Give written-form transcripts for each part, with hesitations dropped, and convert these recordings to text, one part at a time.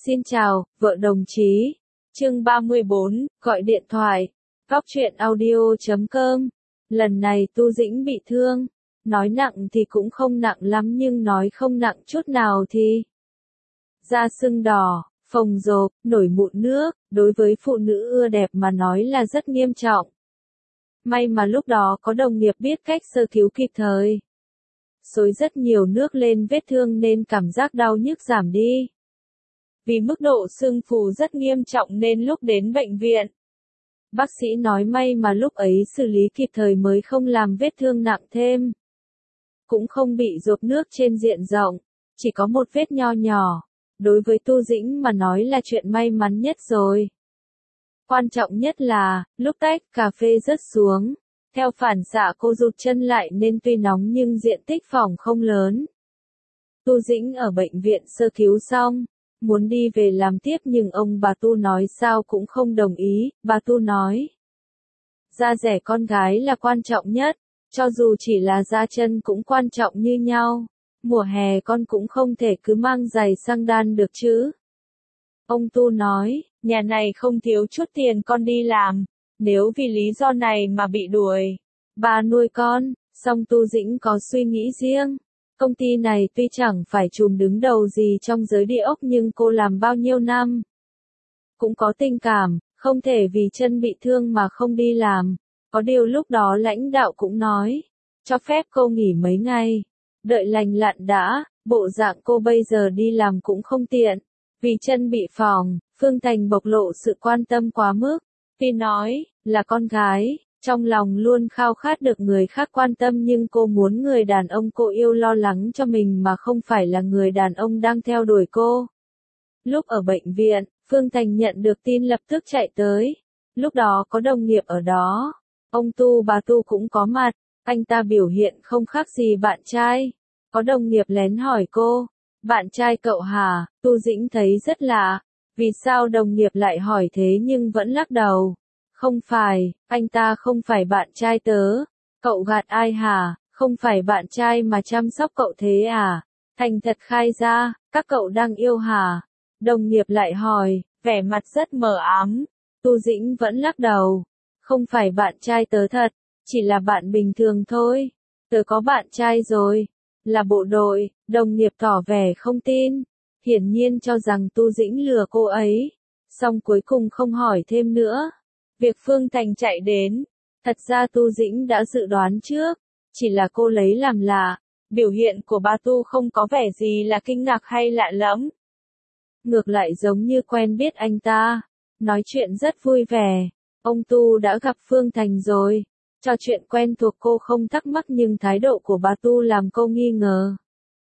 Xin chào, vợ đồng chí. Chương 34, gọi điện thoại. Góc truyện audio.com. Lần này Tu Dĩnh bị thương. Nói nặng thì cũng không nặng lắm nhưng nói không nặng chút nào thì da sưng đỏ, phồng rộp, nổi mụn nước, đối với phụ nữ ưa đẹp mà nói là rất nghiêm trọng. May mà lúc đó có đồng nghiệp biết cách sơ cứu kịp thời. Xối rất nhiều nước lên vết thương nên cảm giác đau nhức giảm đi. Vì mức độ sưng phù rất nghiêm trọng nên lúc đến bệnh viện, bác sĩ nói may mà lúc ấy xử lý kịp thời mới không làm vết thương nặng thêm. Cũng không bị rộp nước trên diện rộng, chỉ có một vết nho nhỏ. Đối với Tu Dĩnh mà nói là chuyện may mắn nhất rồi. Quan trọng nhất là, lúc tách cà phê rớt xuống, theo phản xạ cô rụt chân lại nên tuy nóng nhưng diện tích phòng không lớn. Tu Dĩnh ở bệnh viện sơ cứu xong, muốn đi về làm tiếp nhưng ông bà Tu nói sao cũng không đồng ý. Bà Tu nói, da rẻ con gái là quan trọng nhất, cho dù chỉ là da chân cũng quan trọng như nhau. Mùa hè con cũng không thể cứ mang giày sang đan được chứ. Ông Tu nói, nhà này không thiếu chút tiền con đi làm, nếu vì lý do này mà bị đuổi, bà nuôi con. Song Tu Dĩnh có suy nghĩ riêng. Công ty này tuy chẳng phải chùm đứng đầu gì trong giới địa ốc nhưng cô làm bao nhiêu năm. Cũng có tình cảm, không thể vì chân bị thương mà không đi làm. Có điều lúc đó lãnh đạo cũng nói, cho phép cô nghỉ mấy ngày. Đợi lành lặn đã, bộ dạng cô bây giờ đi làm cũng không tiện. Vì chân bị phỏng, Phương Thành bộc lộ sự quan tâm quá mức. Tuy nói, là con gái, trong lòng luôn khao khát được người khác quan tâm nhưng cô muốn người đàn ông cô yêu lo lắng cho mình mà không phải là người đàn ông đang theo đuổi cô. Lúc ở bệnh viện, Phương Thành nhận được tin lập tức chạy tới. Lúc đó có đồng nghiệp ở đó. Ông Tu bà Tu cũng có mặt. Anh ta biểu hiện không khác gì bạn trai. Có đồng nghiệp lén hỏi cô, bạn trai cậu hả? Tu Dĩnh thấy rất lạ. Vì sao đồng nghiệp lại hỏi thế nhưng vẫn lắc đầu. Không phải, anh ta không phải bạn trai tớ. Cậu gạt ai hả? Không phải bạn trai mà chăm sóc cậu thế à? Thành thật khai ra, các cậu đang yêu hả? Đồng nghiệp lại hỏi, vẻ mặt rất mờ ám. Tu Dĩnh vẫn lắc đầu. Không phải bạn trai tớ thật, chỉ là bạn bình thường thôi. Tớ có bạn trai rồi, là bộ đội. Đồng nghiệp tỏ vẻ không tin, hiển nhiên cho rằng Tu Dĩnh lừa cô ấy. Song cuối cùng không hỏi thêm nữa. Việc Phương Thành chạy đến, thật ra Tu Dĩnh đã dự đoán trước, chỉ là cô lấy làm lạ. Biểu hiện của bà Tu không có vẻ gì là kinh ngạc hay lạ lẫm. Ngược lại giống như quen biết anh ta, nói chuyện rất vui vẻ. Ông Tu đã gặp Phương Thành rồi, trò chuyện quen thuộc cô không thắc mắc nhưng thái độ của bà Tu làm cô nghi ngờ.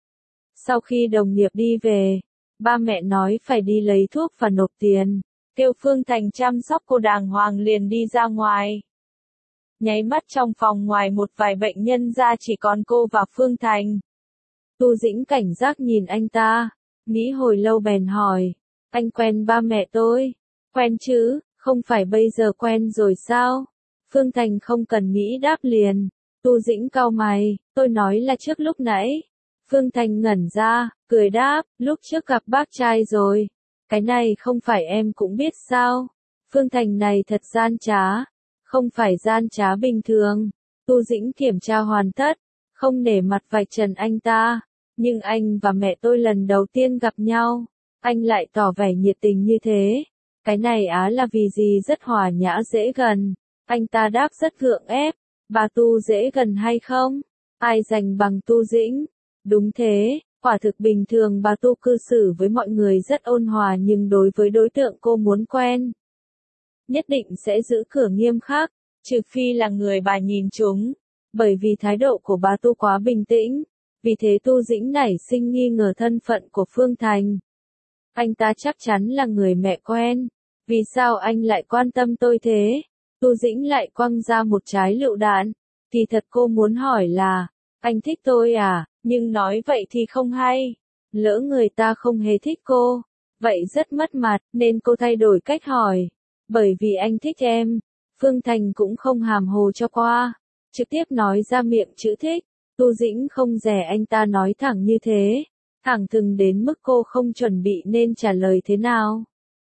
Sau khi đồng nghiệp đi về, ba mẹ nói phải đi lấy thuốc và nộp tiền, kêu Phương Thành chăm sóc cô đàng hoàng liền đi ra ngoài. Nháy mắt trong phòng ngoài một vài bệnh nhân ra chỉ còn cô và Phương Thành. Tu Dĩnh cảnh giác nhìn anh ta, nghĩ hồi lâu bèn hỏi, anh quen ba mẹ tôi? Quen chứ, không phải bây giờ quen rồi sao? Phương Thành không cần nghĩ đáp liền. Tu Dĩnh cau mày, tôi nói là trước lúc nãy. Phương Thành ngẩn ra, cười đáp, lúc trước gặp bác trai rồi. Cái này không phải em cũng biết sao? Phương Thành này thật gian trá. Không phải gian trá bình thường. Tu Dĩnh kiểm tra hoàn tất, không nể mặt vạch trần anh ta. Nhưng anh và mẹ tôi lần đầu tiên gặp nhau, anh lại tỏ vẻ nhiệt tình như thế. Cái này á là vì gì? Rất hòa nhã dễ gần. Anh ta đáp rất gượng ép. Bà Tu dễ gần hay không? Ai giành bằng Tu Dĩnh? Đúng thế, quả thực bình thường bà Tu cư xử với mọi người rất ôn hòa nhưng đối với đối tượng cô muốn quen, nhất định sẽ giữ cửa nghiêm khắc, trừ phi là người bà nhìn trúng. Bởi vì thái độ của bà Tu quá bình tĩnh, vì thế Tu Dĩnh nảy sinh nghi ngờ thân phận của Phương Thành. Anh ta chắc chắn là người mẹ quen. Vì sao anh lại quan tâm tôi thế? Tu Dĩnh lại quăng ra một trái lựu đạn. Thì thật cô muốn hỏi là, anh thích tôi à? Nhưng nói vậy thì không hay. Lỡ người ta không hề thích cô, vậy rất mất mặt, nên cô thay đổi cách hỏi. Bởi vì anh thích em. Phương Thành cũng không hàm hồ cho qua, trực tiếp nói ra miệng chữ thích. Tu Dĩnh không dè anh ta nói thẳng như thế. thẳng thừng đến mức cô không chuẩn bị nên trả lời thế nào.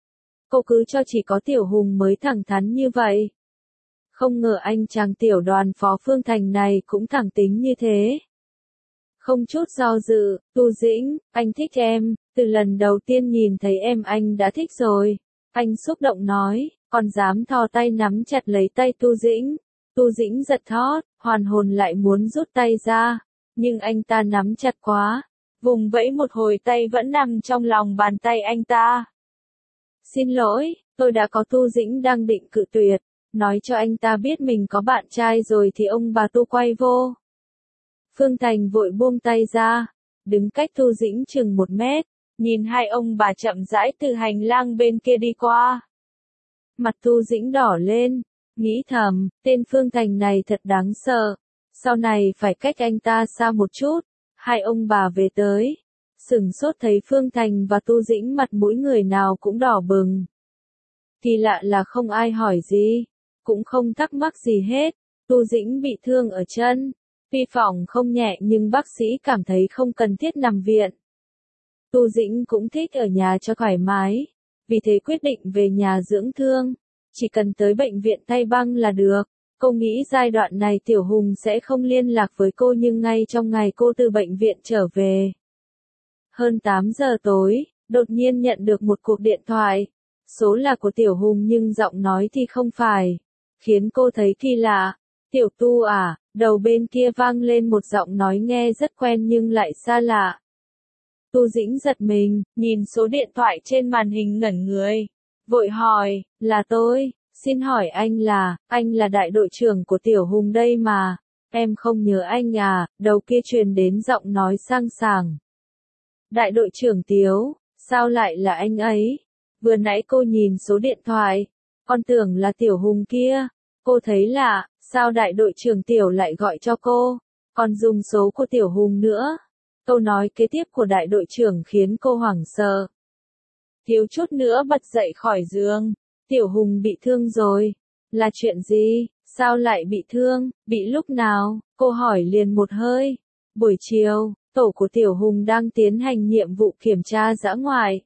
Cô cứ cho chỉ có Tiểu Hùng mới thẳng thắn như vậy. Không ngờ anh chàng tiểu đoàn phó Phương Thành này cũng thẳng tính như thế. Không chút do dự, Tu Dĩnh, anh thích em, từ lần đầu tiên nhìn thấy em anh đã thích rồi. Anh xúc động nói, còn dám thò tay nắm chặt lấy tay Tu Dĩnh. Tu Dĩnh giật thót, hoàn hồn lại muốn rút tay ra, nhưng anh ta nắm chặt quá, vùng vẫy một hồi tay vẫn nằm trong lòng bàn tay anh ta. Xin lỗi, tôi đã có. Tu Dĩnh đang định cự tuyệt, nói cho anh ta biết mình có bạn trai rồi thì ông bà Tu quay vô. Phương Thành vội buông tay ra, đứng cách Tu Dĩnh chừng 1 mét, nhìn hai ông bà chậm rãi từ hành lang bên kia đi qua. Mặt Tu Dĩnh đỏ lên, nghĩ thầm, tên Phương Thành này thật đáng sợ, sau này phải cách anh ta xa một chút. Hai ông bà về tới, sửng sốt thấy Phương Thành và Tu Dĩnh mặt mũi người nào cũng đỏ bừng. Kỳ lạ là không ai hỏi gì, cũng không thắc mắc gì hết. Tu Dĩnh bị thương ở chân, tuy phỏng không nhẹ nhưng bác sĩ cảm thấy không cần thiết nằm viện. Tu Dĩnh cũng thích ở nhà cho thoải mái, vì thế quyết định về nhà dưỡng thương, chỉ cần tới bệnh viện thay băng là được. Cô nghĩ giai đoạn này Tiểu Hùng sẽ không liên lạc với cô, nhưng ngay trong ngày cô từ bệnh viện trở về, hơn 8 giờ tối, đột nhiên nhận được một cuộc điện thoại. Số là của Tiểu Hùng nhưng giọng nói thì không phải, khiến cô thấy kỳ lạ. Tiểu Tu à, đầu bên kia vang lên một giọng nói nghe rất quen nhưng lại xa lạ. Tu Dĩnh giật mình, nhìn số điện thoại trên màn hình ngẩn người, vội hỏi, là tôi. Xin hỏi anh là đại đội trưởng của Tiểu Hùng đây mà, em không nhớ anh à. Đầu kia truyền đến giọng nói sang sảng. Đại đội trưởng Tiếu, sao lại là anh ấy? Vừa nãy cô nhìn số điện thoại, con tưởng là Tiểu Hùng kia. Cô thấy lạ, sao đại đội trưởng Tiểu lại gọi cho cô, còn dùng số của Tiểu Hùng nữa. Câu nói kế tiếp của đại đội trưởng khiến cô hoảng sợ, thiếu chút nữa bật dậy khỏi giường. Tiểu Hùng bị thương rồi. Là chuyện gì? Sao lại bị thương? Bị lúc nào? Cô hỏi liền một hơi. Buổi chiều, tổ của Tiểu Hùng đang tiến hành nhiệm vụ kiểm tra dã ngoại.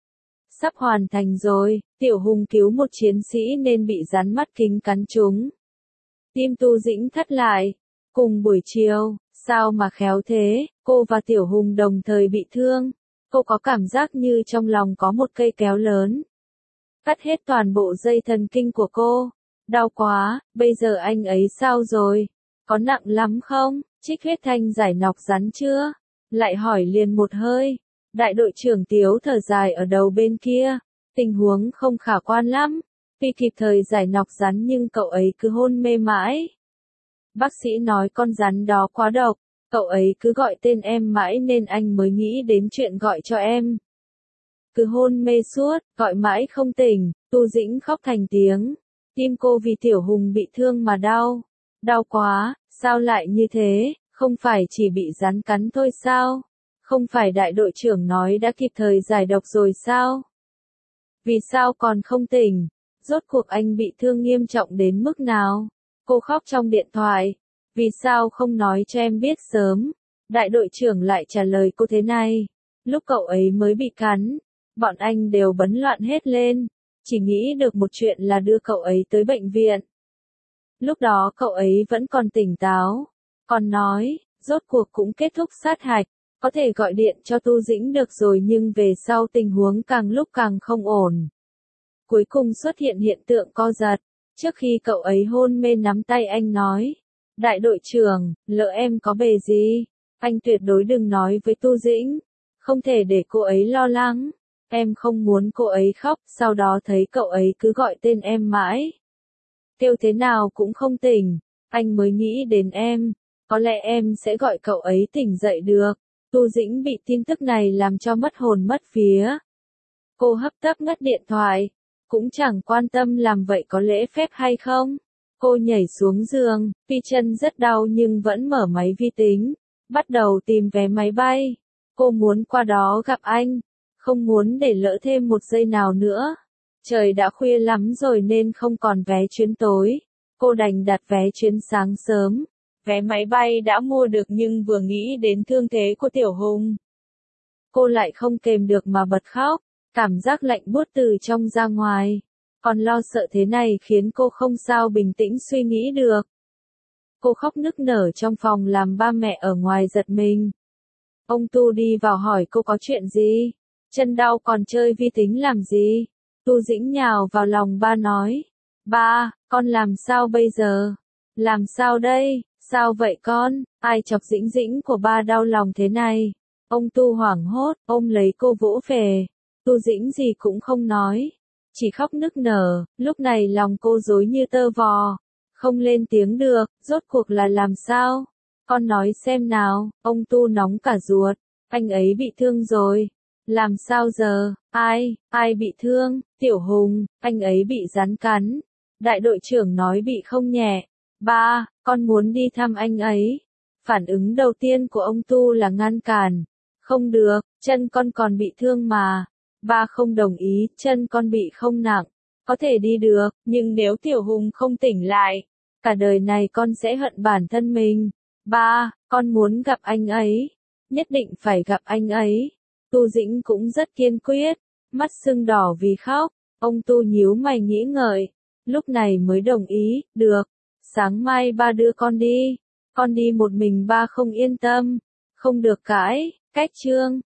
Sắp hoàn thành rồi, Tiểu Hùng cứu một chiến sĩ nên bị rắn mắt kính cắn trúng. Tim Tu Dĩnh thắt lại. Cùng buổi chiều, sao mà khéo thế, cô và Tiểu Hùng đồng thời bị thương. Cô có cảm giác như trong lòng có một cây kéo lớn cắt hết toàn bộ dây thần kinh của cô. Đau quá, bây giờ anh ấy sao rồi? Có nặng lắm không? Trích huyết thanh giải nọc rắn chưa? Lại hỏi liền một hơi. Đại đội trưởng Tiếu thở dài ở đầu bên kia. Tình huống không khả quan lắm. Tuy kịp thời giải nọc rắn nhưng cậu ấy cứ hôn mê mãi. Bác sĩ nói con rắn đó quá độc. Cậu ấy cứ gọi tên em mãi nên anh mới nghĩ đến chuyện gọi cho em. Cứ hôn mê suốt, gọi mãi không tỉnh. Tu Dĩnh khóc thành tiếng. Tim cô vì Tiểu Hùng bị thương mà đau. Đau quá, sao lại như thế, không phải chỉ bị rắn cắn thôi sao? Không phải đại đội trưởng nói đã kịp thời giải độc rồi sao? Vì sao còn không tỉnh? Rốt cuộc anh bị thương nghiêm trọng đến mức nào? Cô khóc trong điện thoại. Vì sao không nói cho em biết sớm? Đại đội trưởng lại trả lời cô thế này. Lúc cậu ấy mới bị cắn, bọn anh đều bấn loạn hết lên. Chỉ nghĩ được một chuyện là đưa cậu ấy tới bệnh viện. Lúc đó cậu ấy vẫn còn tỉnh táo. Còn nói, rốt cuộc cũng kết thúc sát hạch. Có thể gọi điện cho Tu Dĩnh được rồi nhưng về sau tình huống càng lúc càng không ổn. Cuối cùng xuất hiện hiện tượng co giật. Trước khi cậu ấy hôn mê nắm tay anh nói. Đại đội trưởng, lỡ em có bề gì, anh tuyệt đối đừng nói với Tu Dĩnh. Không thể để cô ấy lo lắng. Em không muốn cô ấy khóc, sau đó thấy cậu ấy cứ gọi tên em mãi. Kêu thế nào cũng không tỉnh. Anh mới nghĩ đến em. Có lẽ em sẽ gọi cậu ấy tỉnh dậy được. Tu Dĩnh bị tin tức này làm cho mất hồn mất vía. Cô hấp tấp ngắt điện thoại. Cũng chẳng quan tâm làm vậy có lễ phép hay không. Cô nhảy xuống giường, tuy chân rất đau nhưng vẫn mở máy vi tính. Bắt đầu tìm vé máy bay. Cô muốn qua đó gặp anh. Không muốn để lỡ thêm một giây nào nữa. Trời đã khuya lắm rồi nên không còn vé chuyến tối. Cô đành đặt vé chuyến sáng sớm. Vé máy bay đã mua được nhưng vừa nghĩ đến thương thế của Tiểu Hùng. cô lại không kềm được mà bật khóc, cảm giác lạnh buốt từ trong ra ngoài. Còn lo sợ thế này khiến cô không sao bình tĩnh suy nghĩ được. Cô khóc nức nở trong phòng làm ba mẹ ở ngoài giật mình. Ông Tu đi vào hỏi cô có chuyện gì? Chân đau còn chơi vi tính làm gì? Tu Dĩnh nhào vào lòng ba nói. Ba, con làm sao bây giờ? Làm sao đây? Sao vậy con? Ai chọc Dĩnh Dĩnh của ba đau lòng thế này? Ông Tu hoảng hốt, ôm lấy cô vỗ về. Tu Dĩnh gì cũng không nói, chỉ khóc nức nở, lúc này lòng cô rối như tơ vò, không lên tiếng được, rốt cuộc là làm sao? Con nói xem nào, ông Tu nóng cả ruột, anh ấy bị thương rồi. Làm sao giờ? Ai bị thương? Tiểu Hùng, anh ấy bị rắn cắn. Đại đội trưởng nói bị không nhẹ. Ba, con muốn đi thăm anh ấy. Phản ứng đầu tiên của ông Tu là ngăn cản. Không được, chân con còn bị thương mà. Ba không đồng ý, chân con bị không nặng. Có thể đi được, nhưng nếu Tiểu Hùng không tỉnh lại, cả đời này con sẽ hận bản thân mình. Ba, con muốn gặp anh ấy. Nhất định phải gặp anh ấy. Tu Dĩnh cũng rất kiên quyết, mắt sưng đỏ vì khóc. Ông Tu nhíu mày nghĩ ngợi, lúc này mới đồng ý, được. Sáng mai ba đưa con đi. Con đi một mình ba không yên tâm. Không được cãi, cách chương.